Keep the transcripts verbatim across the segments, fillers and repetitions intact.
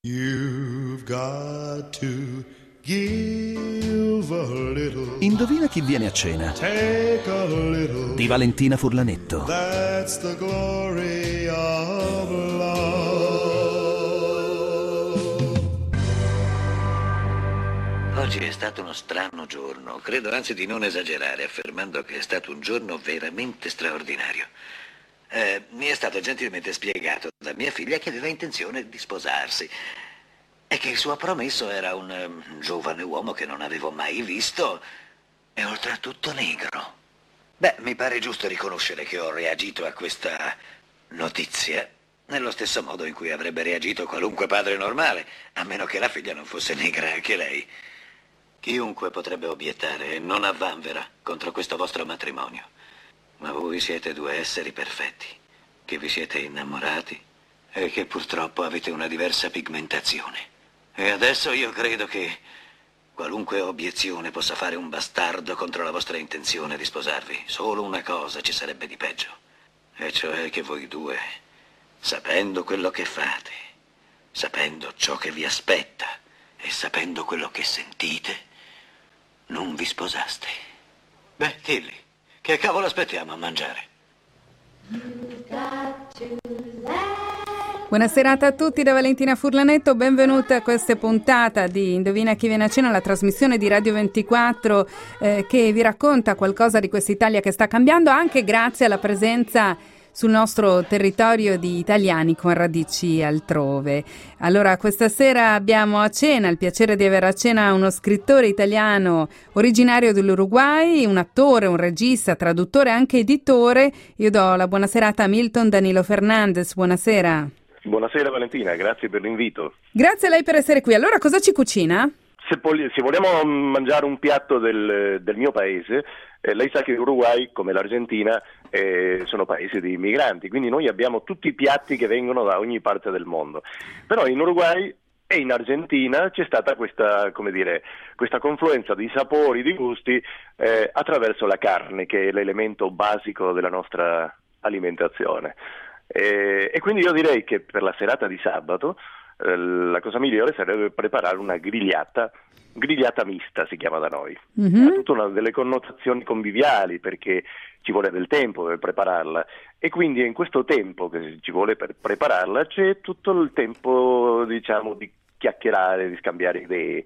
You've got to give a little. Indovina chi viene a cena? Take a little. Di Valentina Furlanetto. That's the glory of love. Oggi è stato uno strano giorno. Credo anzi di non esagerare affermando che è stato un giorno veramente straordinario. Eh, mi è stato gentilmente spiegato da mia figlia che aveva intenzione di sposarsi e che il suo promesso era un um, giovane uomo che non avevo mai visto e oltretutto negro. Beh, mi pare giusto riconoscere che ho reagito a questa notizia nello stesso modo in cui avrebbe reagito qualunque padre normale, a meno che la figlia non fosse negra anche lei. Chiunque potrebbe obiettare, non avvanvera contro questo vostro matrimonio. Ma voi siete due esseri perfetti, che vi siete innamorati e che purtroppo avete una diversa pigmentazione. E adesso io credo che qualunque obiezione possa fare un bastardo contro la vostra intenzione di sposarvi. Solo una cosa ci sarebbe di peggio, e cioè che voi due, sapendo quello che fate, sapendo ciò che vi aspetta e sapendo quello che sentite, non vi sposaste. Beh, Tilly, che cavolo aspettiamo a mangiare? Buona serata a tutti da Valentina Furlanetto, benvenuti a questa puntata di Indovina chi viene a cena, la trasmissione di Radio ventiquattro eh, che vi racconta qualcosa di quest'Italia che sta cambiando anche grazie alla presenza sul nostro territorio di italiani con radici altrove. Allora, questa sera abbiamo a cena il piacere di avere a cena uno scrittore italiano originario dell'Uruguay, un attore, un regista, traduttore e anche editore. Io do la buona serata a Milton Danilo Fernandez. Buonasera. Buonasera Valentina, grazie per l'invito. Grazie a lei per essere qui. Allora, cosa ci cucina? Se, poli- se vogliamo mangiare un piatto del, del mio paese, eh, lei sa che l'Uruguay, come l'Argentina, eh, sono paesi di immigranti, quindi noi abbiamo tutti i piatti che vengono da ogni parte del mondo. Però in Uruguay e in Argentina c'è stata questa, come dire, questa confluenza di sapori, di gusti eh, attraverso la carne, che è l'elemento basico della nostra alimentazione. Eh, e quindi io direi che per la serata di sabato eh, la cosa migliore sarebbe preparare una grigliata, grigliata mista si chiama da noi. Mm-hmm. Ha tutta una delle connotazioni conviviali perché ci vuole del tempo per prepararla e quindi in questo tempo che ci vuole per prepararla c'è tutto il tempo, diciamo, di chiacchierare, di scambiare idee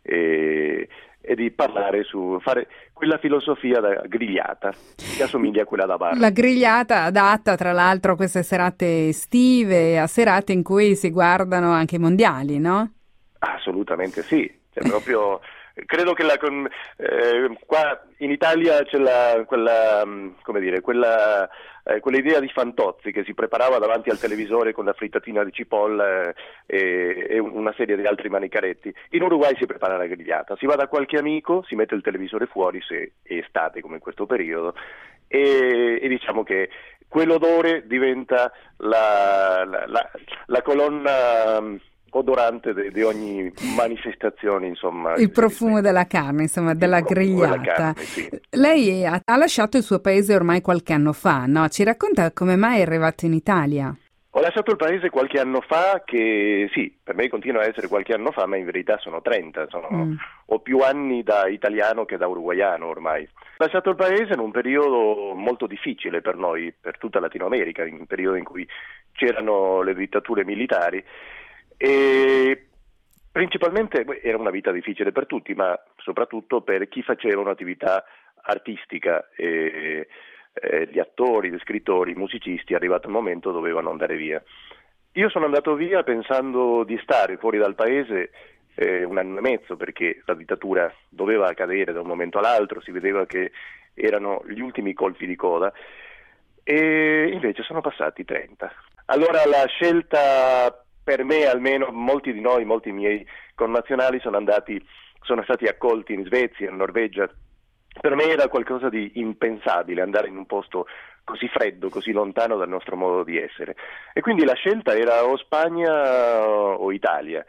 e, e di parlare su fare quella filosofia da grigliata che assomiglia a quella da bar. La grigliata adatta tra l'altro a queste serate estive, a serate in cui si guardano anche i mondiali, no? Assolutamente sì, cioè, proprio credo che la, eh, qua in Italia c'è la, quella, come dire, quella, eh, quell'idea di Fantozzi che si preparava davanti al televisore con la frittatina di cipolla eh, e, e una serie di altri manicaretti. In Uruguay si prepara la grigliata, si va da qualche amico, si mette il televisore fuori se è estate come in questo periodo e, e diciamo che quell'odore diventa la, la, la, la colonna odorante di ogni manifestazione, insomma. Il profumo della carne, insomma, della grigliata. Della carne, sì. Lei ha, ha lasciato il suo paese ormai qualche anno fa, no? Ci racconta come mai è arrivato in Italia? Ho lasciato il paese qualche anno fa, che sì, per me continua a essere qualche anno fa, ma in verità sono trenta, sono, mm. ho più anni da italiano che da uruguaiano ormai. Ho lasciato il paese in un periodo molto difficile per noi, per tutta Latino America, in un periodo in cui c'erano le dittature militari, e principalmente era una vita difficile per tutti, ma soprattutto per chi faceva un'attività artistica e, e gli attori, gli scrittori, i musicisti, arrivato il momento dovevano andare via. Io sono andato via pensando di stare fuori dal paese eh, un anno e mezzo perché la dittatura doveva cadere da un momento all'altro, si vedeva che erano gli ultimi colpi di coda e invece sono passati trenta. Allora la scelta, per me almeno, molti di noi, molti miei connazionali sono andati, sono stati accolti in Svezia, in Norvegia. Per me era qualcosa di impensabile andare in un posto così freddo, così lontano dal nostro modo di essere. E quindi la scelta era o Spagna o Italia.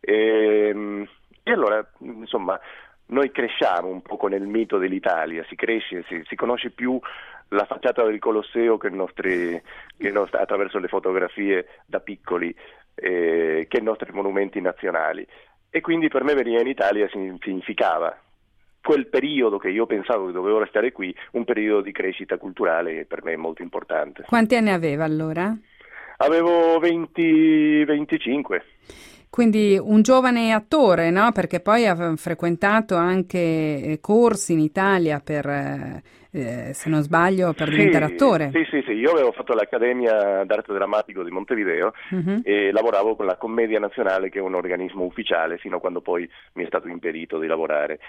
E, e allora, insomma, noi cresciamo un po' con il mito dell'Italia, si cresce, si, si conosce più la facciata del Colosseo che, nostri, che nostri, attraverso le fotografie da piccoli, eh, che dei nostri monumenti nazionali. E quindi per me venire in Italia significava quel periodo che io pensavo che dovevo restare qui, un periodo di crescita culturale che per me è molto importante. Quanti anni aveva allora? Avevo venti venticinque. Quindi un giovane attore, no? Perché poi ha frequentato anche corsi in Italia per, eh, se non sbaglio, per sì, diventare attore. Sì, sì, sì. Io avevo fatto l'Accademia d'Arte Drammatico di Montevideo uh-huh. e lavoravo con la Commedia Nazionale, che è un organismo ufficiale, fino a quando poi mi è stato impedito di lavorare.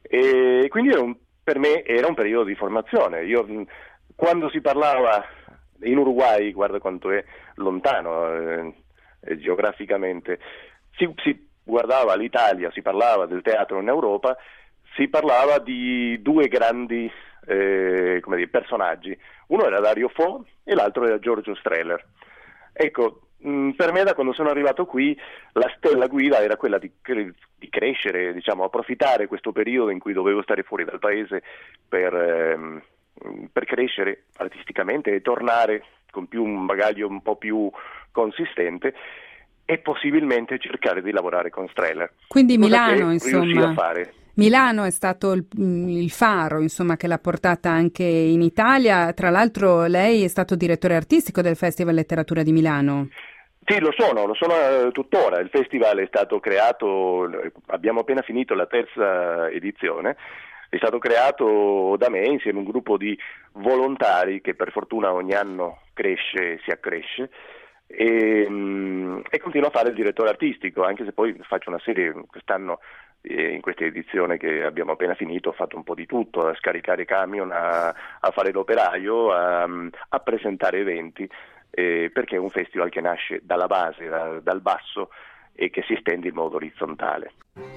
E quindi era un, per me era un periodo di formazione. Io, quando si parlava in Uruguay, guarda quanto è lontano eh, eh, geograficamente, si, si guardava l'Italia, si parlava del teatro in Europa, si parlava di due grandi eh, come dire, personaggi. Uno era Dario Fo e l'altro era Giorgio Strehler. Ecco, mh, per me da quando sono arrivato qui la stella guida era quella di, di crescere, diciamo, approfittare questo periodo in cui dovevo stare fuori dal paese per, ehm, per crescere artisticamente e tornare con più un bagaglio un po' più consistente e possibilmente cercare di lavorare con Strehler. Quindi Milano, insomma. A fare. Milano è stato il, il faro, insomma, che l'ha portata anche in Italia. Tra l'altro lei è stato direttore artistico del Festival Letteratura di Milano. Sì, lo sono, lo sono tuttora. Il festival è stato creato, abbiamo appena finito la terza edizione, è stato creato da me insieme a un gruppo di volontari che per fortuna ogni anno cresce e si accresce. E, e continuo a fare il direttore artistico, anche se poi faccio una serie quest'anno, eh, in questa edizione che abbiamo appena finito ho fatto un po' di tutto, a scaricare camion, a, a fare l'operaio, a, a presentare eventi, eh, perché è un festival che nasce dalla base, da, dal basso e che si estende in modo orizzontale.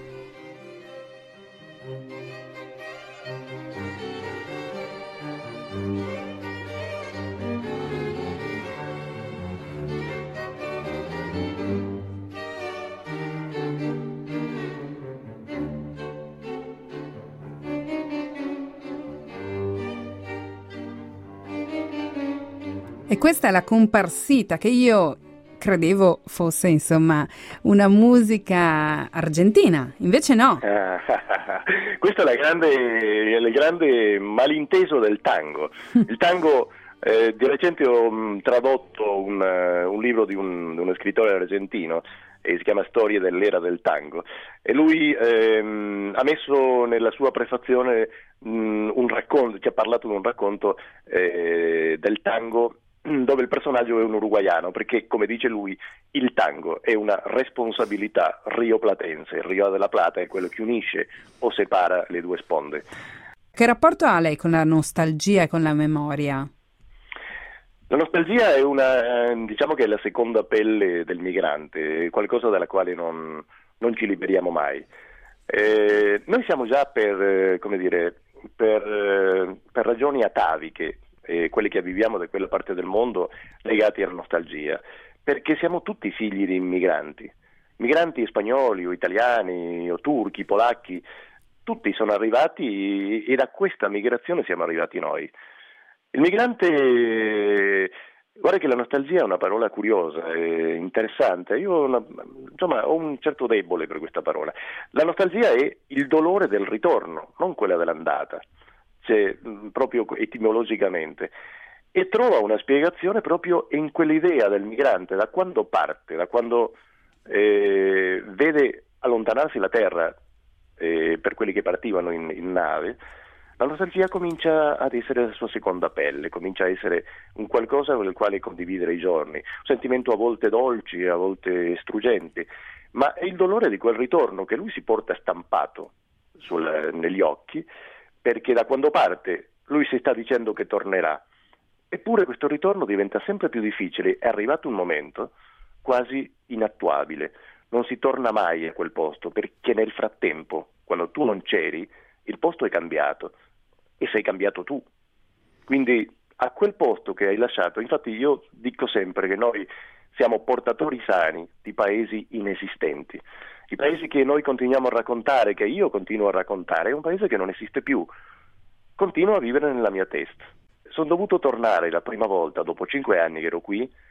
E questa è la comparsita che io credevo fosse, insomma, una musica argentina, invece no. Questo è la grande, il grande malinteso del tango. Il tango, eh, di recente ho mh, tradotto un, uh, un libro di, un, di uno scrittore argentino, e si chiama Storie dell'era del tango, e lui ehm, ha messo nella sua prefazione mh, un racconto, ci ha parlato di un racconto eh, del tango dove il personaggio è un uruguaiano, perché come dice lui il tango è una responsabilità rioplatense, il Rio della Plata è quello che unisce o separa le due sponde. Che rapporto ha lei con la nostalgia e con la memoria? La nostalgia è una, diciamo che è la seconda pelle del migrante, qualcosa dalla quale non, non ci liberiamo mai. Eh, noi siamo già per, come dire, per, per ragioni ataviche, eh, quelli che viviamo da quella parte del mondo, legati alla nostalgia, perché siamo tutti figli di immigranti, migranti spagnoli o italiani o turchi, polacchi, tutti sono arrivati e da questa migrazione siamo arrivati noi. Il migrante, guarda che la nostalgia è una parola curiosa e interessante, io una, insomma ho un certo debole per questa parola. La nostalgia è il dolore del ritorno, non quella dell'andata, cioè, proprio etimologicamente, e trova una spiegazione proprio in quell'idea del migrante, da quando parte, da quando eh, vede allontanarsi la terra eh, per quelli che partivano in, in nave. La nostalgia comincia ad essere la sua seconda pelle, comincia a essere un qualcosa con il quale condividere i giorni, un sentimento a volte dolci, a volte struggenti, ma è il dolore di quel ritorno che lui si porta stampato sul, negli occhi, perché da quando parte lui si sta dicendo che tornerà, eppure questo ritorno diventa sempre più difficile, è arrivato un momento quasi inattuabile, non si torna mai a quel posto, perché nel frattempo, quando tu non c'eri, il posto è cambiato e sei cambiato tu, quindi a quel posto che hai lasciato, infatti io dico sempre che noi siamo portatori sani di paesi inesistenti, i paesi che noi continuiamo a raccontare, che io continuo a raccontare, è un paese che non esiste più, continuo a vivere nella mia testa. Sono dovuto tornare la prima volta dopo cinque anni che ero qui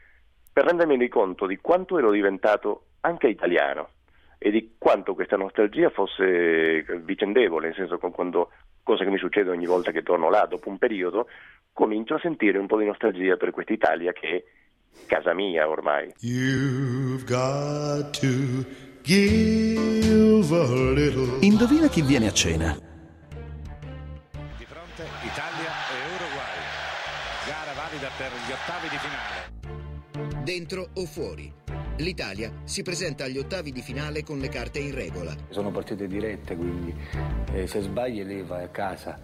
per rendermi conto di quanto ero diventato anche italiano e di quanto questa nostalgia fosse vicendevole, nel senso, quando, cosa che mi succede ogni volta che torno là, dopo un periodo comincio a sentire un po' di nostalgia per questa Italia che è casa mia ormai. You've got to give a little. Indovina chi viene a cena. Di fronte Italia e Uruguay. Gara valida per gli ottavi di finale. Dentro o fuori? L'Italia si presenta agli ottavi di finale con le carte in regola. Sono partite dirette, quindi eh, se sbagli lì vai a casa.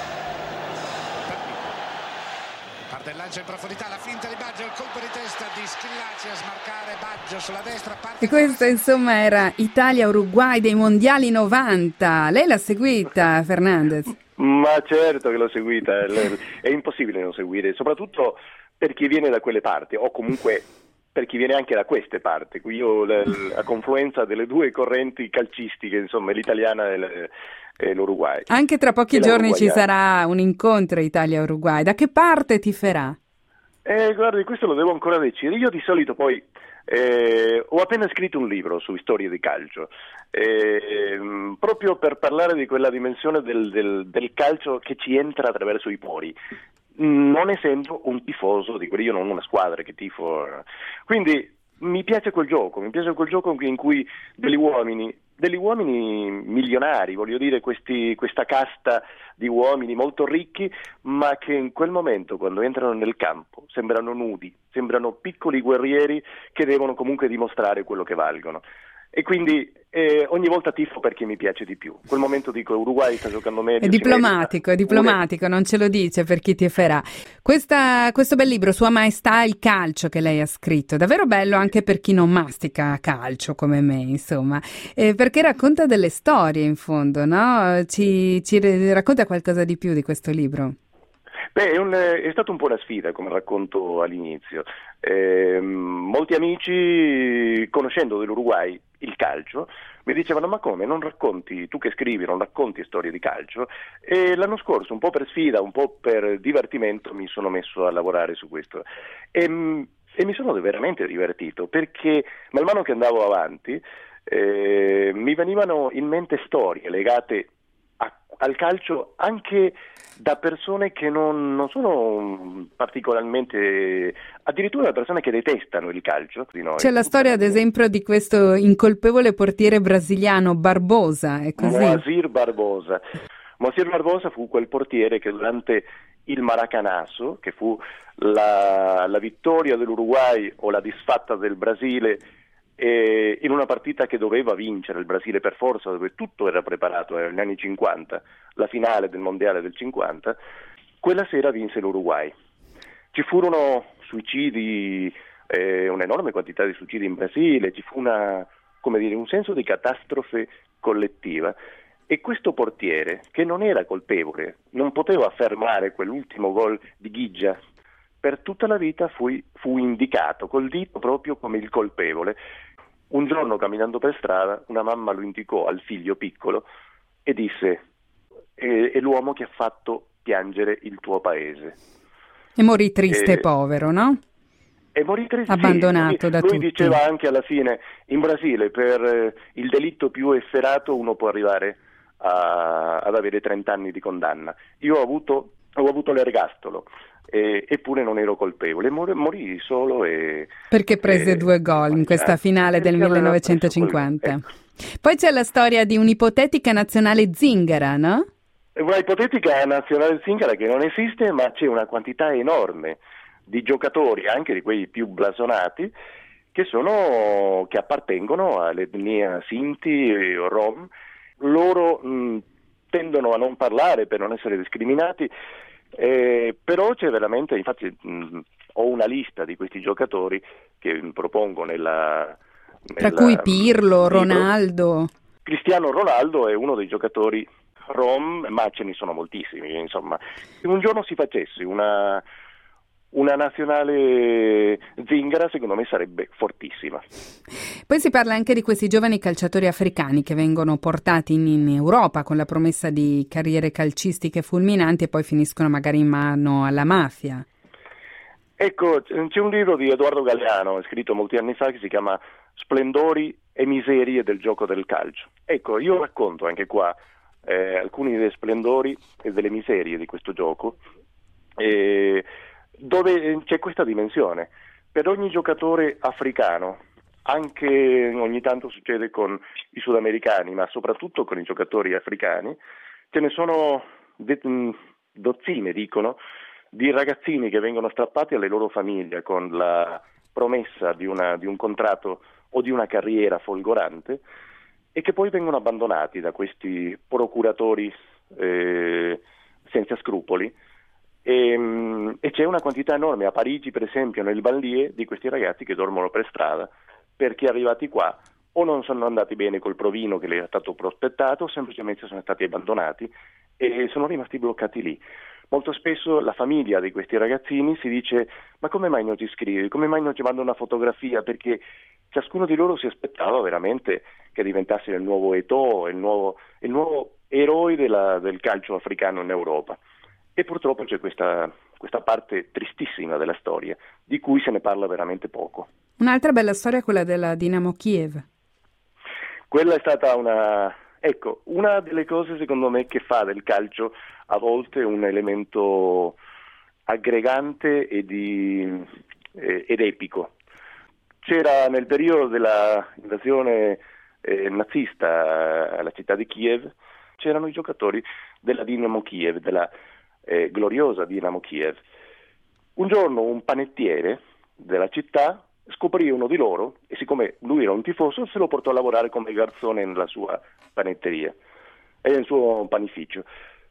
Parte il lancio in profondità, la finta di Baggio, il colpo di testa di Schillaci a smarcare Baggio sulla destra. Parte e questo insomma era Italia-Uruguay dei mondiali novanta. Lei l'ha seguita, Fernandez? Ma certo che l'ho seguita, è impossibile non seguire, soprattutto per chi viene da quelle parti, o comunque per chi viene anche da queste parti. Qui io la, la confluenza delle due correnti calcistiche, insomma, l'italiana e, le, e l'Uruguay. Anche tra pochi giorni ci sarà un incontro Italia-Uruguay. Da che parte tiferà? Eh, guardi, questo lo devo ancora decidere. Io di solito poi eh, ho appena scritto un libro su storie di calcio, eh, proprio per parlare di quella dimensione del, del, del calcio che ci entra attraverso i pori. Non essendo un tifoso di quelli, io non ho una squadra che tifo, quindi mi piace quel gioco, mi piace quel gioco in cui degli uomini, degli uomini milionari, voglio dire, questi, questa casta di uomini molto ricchi, ma che in quel momento, quando entrano nel campo, sembrano nudi, sembrano piccoli guerrieri che devono comunque dimostrare quello che valgono. E quindi eh, ogni volta tifo perché mi piace di più. Quel momento dico Uruguay sta giocando meglio. È diplomatico, è diplomatico, non ce lo dice per chi tiferà. Questa, questo bel libro, Sua Maestà il calcio, che lei ha scritto, davvero bello anche per chi non mastica calcio come me, insomma, eh, perché racconta delle storie in fondo, no? Ci, ci racconta qualcosa di più di questo libro? Beh, è, un, è stata un po' una sfida, come racconto all'inizio. Eh, molti amici, conoscendo dell'Uruguay il calcio, mi dicevano: ma come, non racconti, tu che scrivi, non racconti storie di calcio? E l'anno scorso, un po' per sfida, un po' per divertimento, mi sono messo a lavorare su questo. E, e mi sono veramente divertito, perché man mano che andavo avanti eh, mi venivano in mente storie legate a, al calcio, anche da persone che non, non sono particolarmente, addirittura da persone che detestano il calcio di noi. C'è la storia ad esempio di questo incolpevole portiere brasiliano Barbosa, è così? Moacir Barbosa. Moacir Barbosa fu quel portiere che durante il Maracanazo, che fu la, la vittoria dell'Uruguay o la disfatta del Brasile, eh, in una partita che doveva vincere il Brasile per forza, dove tutto era preparato, negli anni cinquanta, la finale del mondiale del cinquanta, quella sera vinse l'Uruguay. Ci furono suicidi, eh, un'enorme quantità di suicidi in Brasile, ci fu una, come dire, un senso di catastrofe collettiva, e questo portiere, che non era colpevole, non poteva fermare quell'ultimo gol di Ghigia, per tutta la vita fu, fu indicato col dito proprio come il colpevole. Un giorno, camminando per strada, una mamma lo indicò al figlio piccolo e disse: è, è l'uomo che ha fatto piangere il tuo paese. E morì triste e, e povero, no? E morì triste, abbandonato sì, da lui tutti. Lui diceva anche alla fine: in Brasile per eh, il delitto più efferato uno può arrivare a, ad avere trenta anni di condanna. Io ho avuto, ho avuto l'ergastolo, e, eppure non ero colpevole, Mor- morì solo e... Perché prese e, due gol in questa finale del millenovecentocinquanta. Ecco. Poi c'è la storia di un'ipotetica nazionale zingara, no? Una ipotetica nazionale zingara che non esiste, ma c'è una quantità enorme di giocatori, anche di quei più blasonati, che sono che appartengono all'etnia Sinti o Rom. Loro mh, tendono a non parlare per non essere discriminati, eh, però c'è veramente, infatti mh, ho una lista di questi giocatori che propongo nella, tra nella cui Pirlo, libro. Ronaldo. Cristiano Ronaldo è uno dei giocatori Rom, ma ce ne sono moltissimi, insomma. Se un giorno si facesse una una nazionale zingara, secondo me sarebbe fortissima. Poi si parla anche di questi giovani calciatori africani che vengono portati in, in Europa con la promessa di carriere calcistiche fulminanti e poi finiscono magari in mano alla mafia. Ecco, c'è un libro di Edoardo Galeano, scritto molti anni fa, che si chiama Splendori e miserie del gioco del calcio. Ecco, io racconto anche qua eh, alcuni dei splendori e delle miserie di questo gioco, eh, dove c'è questa dimensione. Per ogni giocatore africano, anche ogni tanto succede con i sudamericani, ma soprattutto con i giocatori africani, ce ne sono dozzine, dicono, di ragazzini che vengono strappati alle loro famiglie con la promessa di, una, di un contratto o di una carriera folgorante e che poi vengono abbandonati da questi procuratori eh, senza scrupoli. E, e c'è una quantità enorme a Parigi, per esempio, nel banlieue, di questi ragazzi che dormono per strada perché arrivati qua o non sono andati bene col provino che le è stato prospettato o semplicemente sono stati abbandonati e sono rimasti bloccati lì. Molto spesso la famiglia di questi ragazzini si dice: ma come mai non ti scrivi? Come mai non ti mando una fotografia? Perché ciascuno di loro si aspettava veramente che diventasse il nuovo Eto'o, il nuovo, il nuovo eroe della, del calcio africano in Europa. E purtroppo c'è questa, questa parte tristissima della storia, di cui se ne parla veramente poco. Un'altra bella storia è quella della Dinamo Kiev. Quella è stata una... Ecco, una delle cose secondo me che fa del calcio a volte un elemento aggregante e di, eh, ed epico. C'era nel periodo della invasione eh, nazista alla città di Kiev, c'erano i giocatori della Dinamo Kiev, della eh, gloriosa Dinamo Kiev. Un giorno un panettiere della città scoprì uno di loro e siccome lui era un tifoso se lo portò a lavorare come garzone nella sua panetteria e nel suo panificio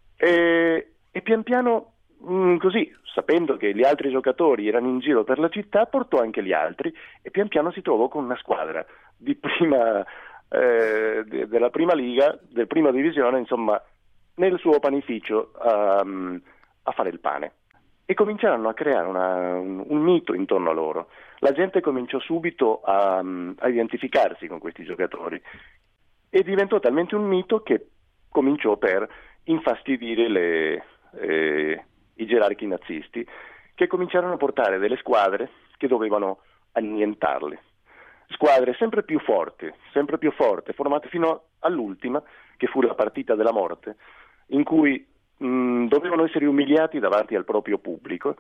e, e pian piano mh, così, sapendo che gli altri giocatori erano in giro per la città, portò anche gli altri e pian piano si trovò con una squadra di prima eh, de, della prima liga, del prima divisione, insomma, nel suo panificio um, a fare il pane. E cominciarono a creare una, un, un mito intorno a loro. La gente cominciò subito a, a identificarsi con questi giocatori e diventò talmente un mito che cominciò per infastidire le, eh, i gerarchi nazisti, che cominciarono a portare delle squadre che dovevano annientarle. Squadre sempre più forti, sempre più forti, formate fino all'ultima, che fu la partita della morte, in cui mh, dovevano essere umiliati davanti al proprio pubblico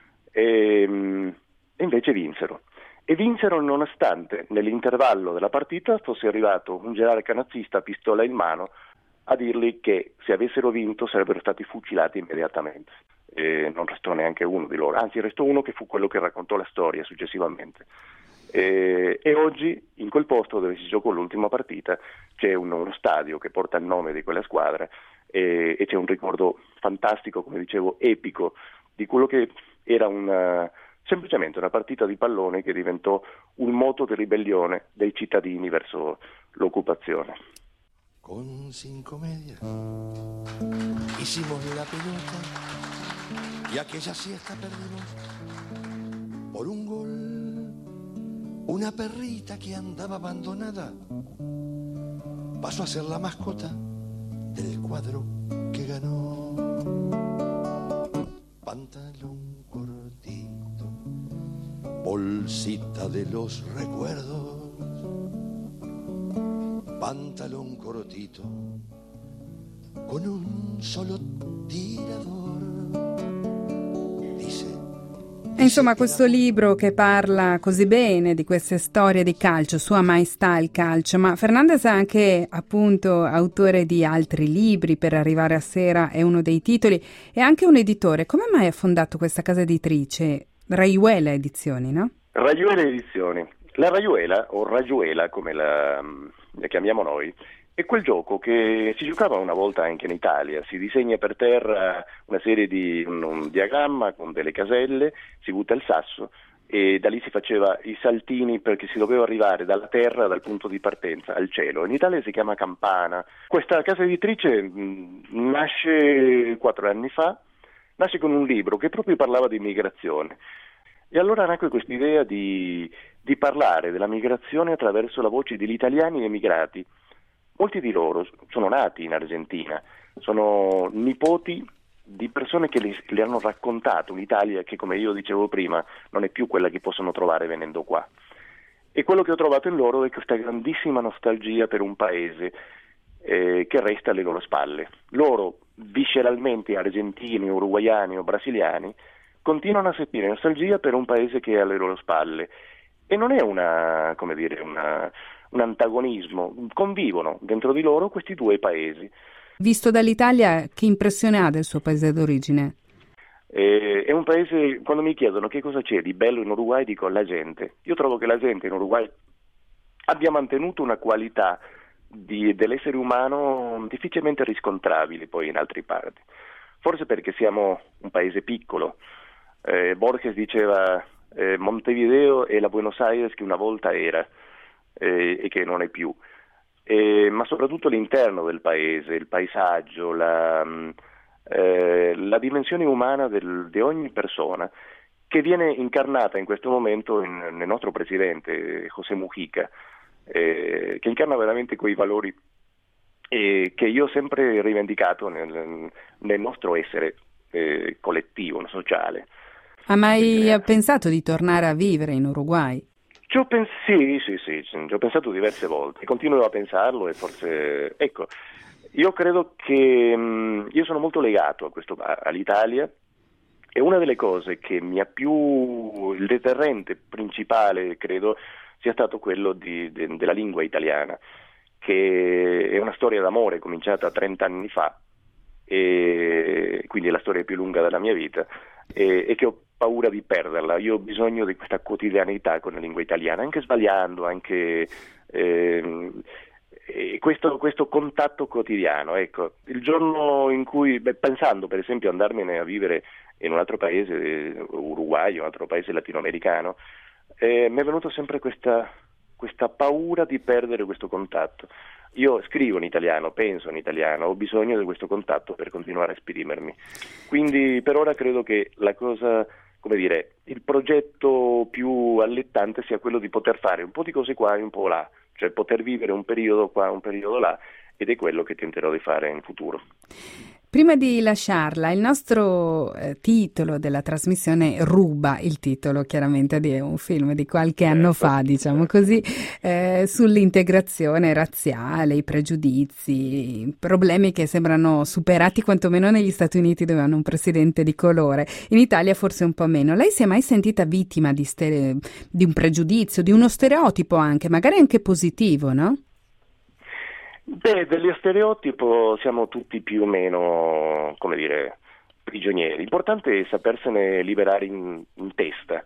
e, mh, e invece vinsero. E vinsero nonostante nell'intervallo della partita fosse arrivato un gerarca nazista a pistola in mano a dirgli che se avessero vinto sarebbero stati fucilati immediatamente. E non restò neanche uno di loro, anzi restò uno che fu quello che raccontò la storia successivamente. E, e oggi in quel posto dove si giocò l'ultima partita c'è un, uno stadio che porta il nome di quella squadra e, e c'è un ricordo fantastico, come dicevo, epico di quello che era una, semplicemente una partita di pallone che diventò un moto di ribellione dei cittadini verso l'occupazione. Con cinco medias hicimos la pelota y aquella siesta perdimos por un gol. Una perrita que andaba abandonada pasó a ser la mascota del cuadro que ganó. Pantalón cortito, bolsita de los recuerdos. Pantalón cortito, con un solo tirador. Dice. Insomma, questo libro che parla così bene di queste storie di calcio, Sua Maestà il calcio, ma Fernandez è anche appunto autore di altri libri, Per arrivare a sera è uno dei titoli, e anche un editore. Come mai ha fondato questa casa editrice? Rayuela Edizioni, no? Rayuela Edizioni. La Rayuela, o Rayuela come la, la chiamiamo noi, è quel gioco che si giocava una volta anche in Italia. Si disegna per terra una serie di un, un diagramma con delle caselle, si butta il sasso e da lì si faceva i saltini perché si doveva arrivare dalla terra, dal punto di partenza, al cielo. In Italia si chiama campana. Questa casa editrice mh, nasce quattro anni fa, nasce con un libro che proprio parlava di migrazione. E allora nacque questa idea di, di parlare della migrazione attraverso la voce degli italiani emigrati. Molti di loro sono nati in Argentina, sono nipoti di persone che le, le hanno raccontato un'Italia che, come io dicevo prima, non è più quella che possono trovare venendo qua. E quello che ho trovato in loro è questa grandissima nostalgia per un paese eh, che resta alle loro spalle. Loro, visceralmente argentini, uruguaiani o brasiliani, continuano a sentire nostalgia per un paese che è alle loro spalle. E non è una, come dire, una, un antagonismo, convivono dentro di loro questi due paesi. Visto dall'Italia, che impressione ha del suo paese d'origine? Eh, è un paese, quando mi chiedono che cosa c'è di bello in Uruguay, dico la gente. Io trovo che la gente in Uruguay abbia mantenuto una qualità di, dell'essere umano difficilmente riscontrabile poi in altre parti. Forse perché siamo un paese piccolo. Eh, Borges diceva eh, Montevideo è la Buenos Aires che una volta era eh, e che non è più. Eh, ma soprattutto l'interno del paese, il paesaggio, la... Eh, la dimensione umana del, di ogni persona che viene incarnata in questo momento in, nel nostro presidente José Mujica, eh, che incarna veramente quei valori eh, che io ho sempre rivendicato nel, nel nostro essere eh, collettivo, sociale. Ha mai eh, pensato di tornare a vivere in Uruguay? Ci ho pens- sì, sì, sì, ci ho pensato diverse volte, continuo a pensarlo e forse, ecco, io credo che mh, io sono molto legato a questo, a, all'Italia, e una delle cose che mi ha più, il deterrente principale credo sia stato quello di, de, della lingua italiana, che è una storia d'amore cominciata trenta anni fa, e quindi è la storia più lunga della mia vita, e, e che ho paura di perderla. Io ho bisogno di questa quotidianità con la lingua italiana, anche sbagliando, anche... Eh, E questo, questo contatto quotidiano, ecco, il giorno in cui, beh, pensando per esempio andarmene a vivere in un altro paese, eh, Uruguay, un altro paese latinoamericano, eh, mi è venuto sempre questa, questa paura di perdere questo contatto. Io scrivo in italiano, penso in italiano, ho bisogno di questo contatto per continuare a esprimermi. Quindi per ora credo che la cosa, come dire, il progetto più allettante sia quello di poter fare un po' di cose qua e un po' là, cioè poter vivere un periodo qua, un periodo là, ed è quello che tenterò di fare in futuro. Prima di lasciarla, il nostro eh, titolo della trasmissione ruba il titolo chiaramente di un film di qualche certo, anno fa, diciamo certo. così, eh, sull'integrazione razziale, i pregiudizi, problemi che sembrano superati quantomeno negli Stati Uniti, dove hanno un presidente di colore, in Italia forse un po' meno. Lei si è mai sentita vittima di, stere- di un pregiudizio, di uno stereotipo anche, magari anche positivo, no? Beh, dello stereotipo siamo tutti più o meno, come dire, prigionieri. L'importante è sapersene liberare in, in testa.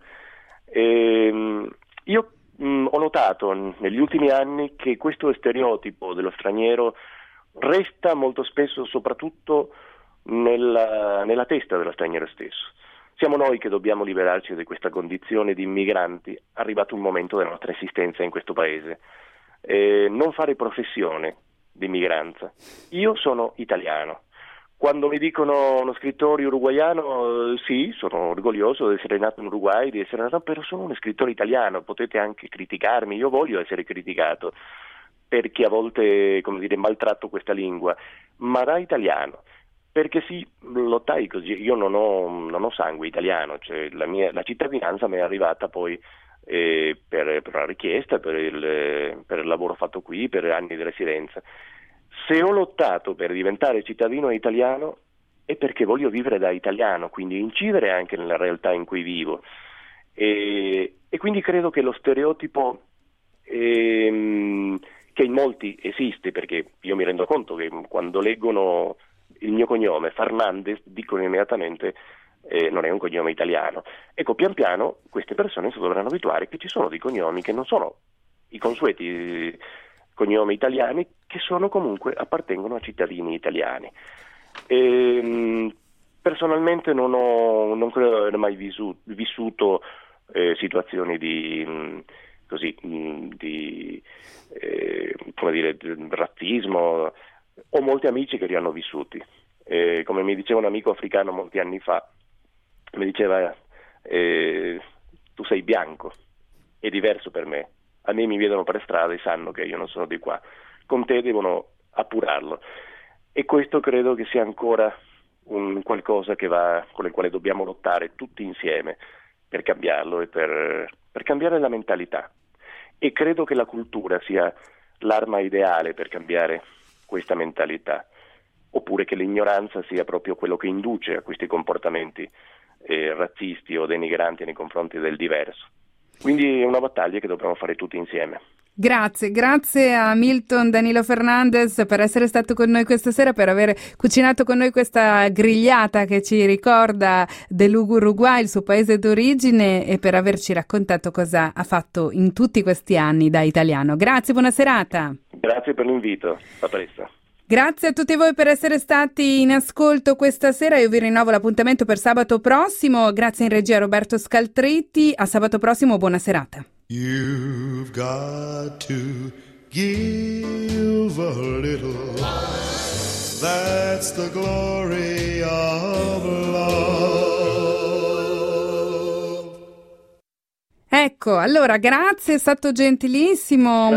E, io mh, ho notato negli ultimi anni che questo stereotipo dello straniero resta molto spesso soprattutto nella, nella testa dello straniero stesso. Siamo noi che dobbiamo liberarci di questa condizione di immigranti, arrivato un momento della nostra esistenza in questo paese. E non fare professione di migranza. Io sono italiano. Quando mi dicono uno scrittore uruguaiano, sì, sono orgoglioso di essere nato in Uruguay, di essere nato, però sono uno scrittore italiano, potete anche criticarmi, io voglio essere criticato, perché a volte, come dire, maltratto questa lingua, ma da italiano, perché sì, lottai così, io non ho, non ho sangue italiano, cioè la mia, la cittadinanza mi è arrivata poi Eh, per, per una richiesta, per il, per il lavoro fatto qui, per anni di residenza. Se ho lottato per diventare cittadino italiano è perché voglio vivere da italiano, quindi incidere anche nella realtà in cui vivo, e, e quindi credo che lo stereotipo ehm, che in molti esiste, perché io mi rendo conto che quando leggono il mio cognome Fernandez dicono immediatamente Eh, non è un cognome italiano. Ecco, pian piano queste persone si dovranno abituare che ci sono dei cognomi che non sono i consueti cognomi italiani, che sono comunque, appartengono a cittadini italiani. E, personalmente non ho, non credo di aver mai visu, vissuto eh, situazioni di mh, così mh, di eh, come dire, di razzismo. Ho molti amici che li hanno vissuti. Eh, come mi diceva un amico africano molti anni fa, mi diceva eh, tu sei bianco, è diverso per me, a me mi vedono per strada e sanno che io non sono di qua, con te devono appurarlo, e questo credo che sia ancora un qualcosa che va, con il quale dobbiamo lottare tutti insieme per cambiarlo e per, per cambiare la mentalità. E credo che la cultura sia l'arma ideale per cambiare questa mentalità, oppure che l'ignoranza sia proprio quello che induce a questi comportamenti eh, razzisti o denigranti nei confronti del diverso. Quindi è una battaglia che dobbiamo fare tutti insieme. Grazie, grazie a Milton Danilo Fernandez per essere stato con noi questa sera, per aver cucinato con noi questa grigliata che ci ricorda dell'Uruguay, il suo paese d'origine, e per averci raccontato cosa ha fatto in tutti questi anni da italiano. Grazie, buona serata. Grazie per l'invito, a presto. Grazie a tutti voi per essere stati in ascolto questa sera. Io vi rinnovo l'appuntamento per sabato prossimo. Grazie in regia a Roberto Scaltritti. A sabato prossimo, buona serata. You've got to give a little. That's the glory of love. Ecco, allora grazie, è stato gentilissimo.